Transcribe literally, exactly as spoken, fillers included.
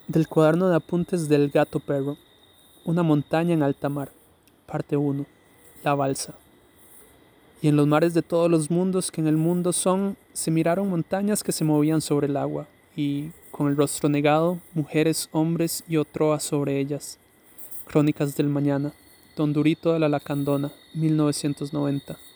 Del cuaderno de apuntes del gato perro. Una montaña en alta mar. Parte uno. La balsa. Y en los mares de todos los mundos que en el mundo son, se miraron montañas que se movían sobre el agua, y, con el rostro negado, mujeres, hombres y otroas sobre ellas. Crónicas del mañana. Don Durito de la Lacandona, mil novecientos noventa.